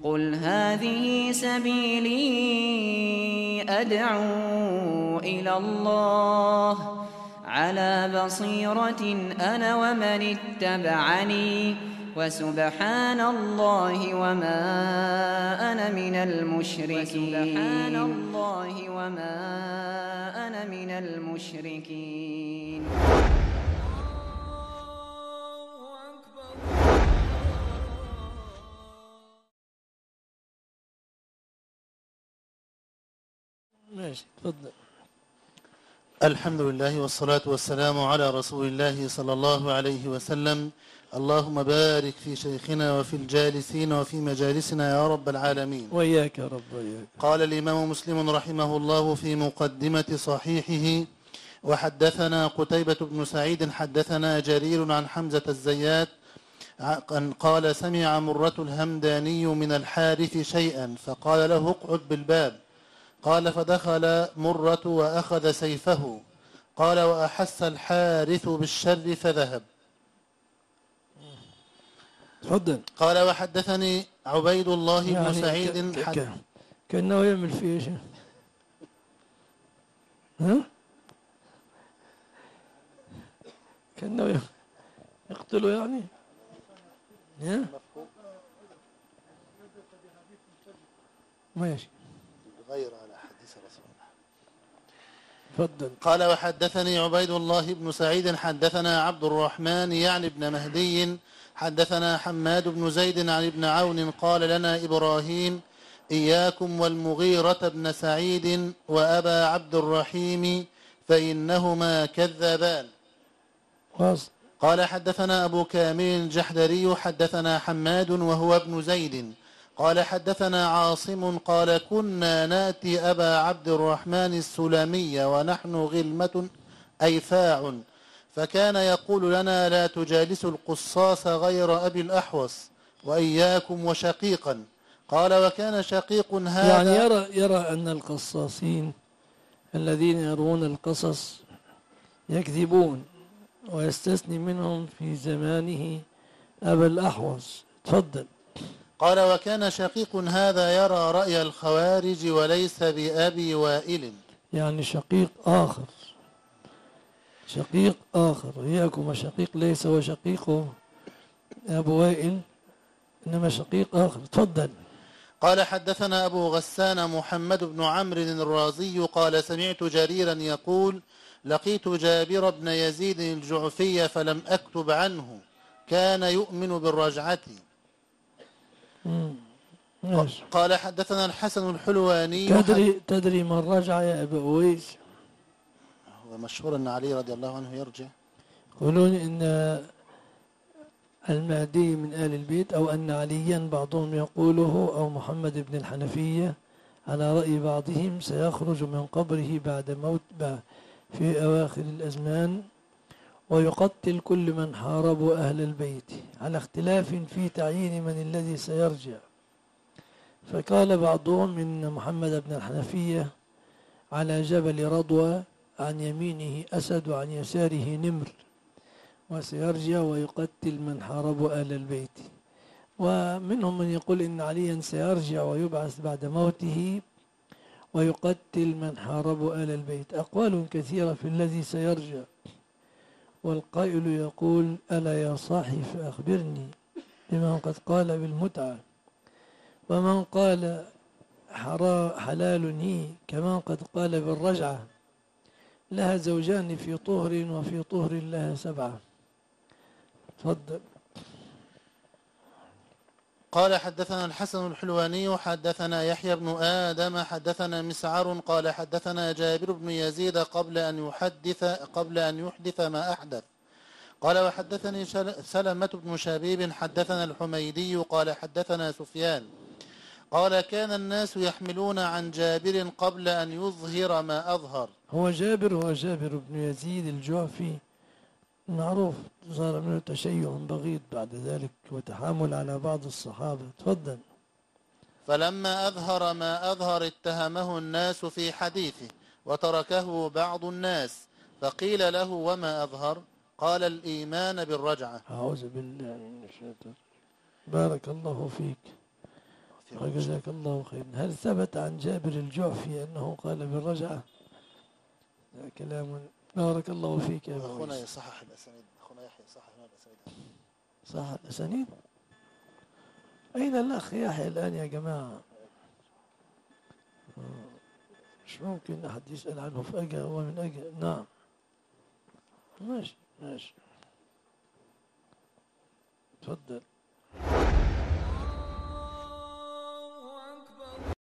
قل هذه سبيلي أدعو إلى الله على بصيرة أنا ومن اتبعني وسبحان الله وما أنا من المشركين. ماشي، تفضل. الحمد لله والصلاة والسلام على رسول الله صلى الله عليه وسلم. اللهم بارك في شيخنا وفي الجالسين وفي مجالسنا يا رب العالمين. وإياك يا رب وإياك. قال الإمام مسلم رحمه الله في مقدمة صحيحه: وحدثنا قتيبة بن سعيد حدثنا جرير عن حمزة الزيات قال: سمع مرة الهمداني من الحارث شيئا فقال له: اقعد بالباب. قال: فدخل مرة وأخذ سيفه. قال: وأحس الحارث بالشر فذهب. تفضل. قال: وحدثني عبيد الله بن يعني سعيد كأنه يعمل فيه شيء. ها؟ كأنه يقتله يعني. ها؟ ماشي. غير على حديث رسول الله. تفضل. قال: وحدثني عبيد الله بن سعيد حدثنا عبد الرحمن يعني ابن مهدي حدثنا حماد بن زيد عن ابن عون قال: لنا إبراهيم: إياكم والمغيرة بن سعيد وأبا عبد الرحيم فإنهما كذابان. قال: حدثنا أبو كامل الجحدري حدثنا حماد وهو ابن زيد قال: حدثنا عاصم قال: كنا نأتي أبا عبد الرحمن السلمي ونحن غلمة أيفاع، فكان يقول لنا: لا تجالسوا القصاص غير أبي الأحوص وإياكم وشقيقا. قال: وكان شقيق هذا يعني يرى أن القصاصين الذين يروون القصص يكذبون، ويستثني منهم في زمانه أبا الأحوص. تفضل. قال: وكان شقيق هذا يرى رأي الخوارج وليس بأبي وائل. يعني شقيق آخر، إياكم شقيق ليس هو شقيق أبو وائل، إنما شقيق آخر. تفضل. قال: حدثنا أبو غسان محمد بن عمرو الرازي قال: سمعت جريرا يقول: لقيت جابر بن يزيد الجعفي فلم أكتب عنه، كان يؤمن بالرجعة. قال: حدثنا الحسن الحلواني. تدري من رجع يا أبا أويس؟ هو مشهور أن علي رضي الله عنه يرجع. يقولون إن المهدي من آل البيت، أو أن عليا بعضهم يقوله، أو محمد بن الحنفية على رأي بعضهم سيخرج من قبره بعد موت في أواخر الأزمان ويقتل كل من حاربوا أهل البيت، على اختلاف في تعيين من الذي سيرجع. فقال بعضهم إن محمد بن الحنفية على جبل رضوى عن يمينه أسد وعن يساره نمر، وسيرجع ويقتل من حاربوا أهل البيت. ومنهم من يقول إن عليا سيرجع ويبعث بعد موته ويقتل من حاربوا أهل البيت. أقوال كثيرة في الذي سيرجع. والقائل يقول: ألا يا صاحي فأخبرني بمن قد قال بالمتعة، ومن قال حلال هي كمن قد قال بالرجعة، لها زوجان في طهر وفي طهر لها 7. تفضل. قال: حدثنا الحسن الحلواني حدثنا يحيى بن آدم حدثنا مسعر قال: حدثنا جابر بن يزيد قبل أن يحدث ما أحدث. قال: وحدثني سلمة بن شبيب حدثنا الحميدي قال: حدثنا سفيان قال: كان الناس يحملون عن جابر قبل أن يظهر ما أظهر. هو جابر بن يزيد الجعفي معروف، صار منه تشيع بغيض بعد ذلك وتحامل على بعض الصحابة. تفضل. فلما أظهر ما أظهر اتهمه الناس في حديثه وتركه بعض الناس، فقيل له: وما أظهر؟ قال: الإيمان بالرجعة. أعوذ بالله من الشيطان. بارك الله فيك. فيما مشى. جزاك الله خيرا. هل ثبت عن جابر الجعفي أنه قال بالرجعة؟ لا كلام. بارك الله فيك يا أبو أخونا عيسى. يصحح الأسانيد، أخونا يحيى يصحح لنا الأسانيد. صح الأسانيد. أين الأخ يحيى الآن يا جماعة؟ مش ممكن أحد يسأل عنه في أجا ومن أجا. نعم ماشي ماشي. تفضل.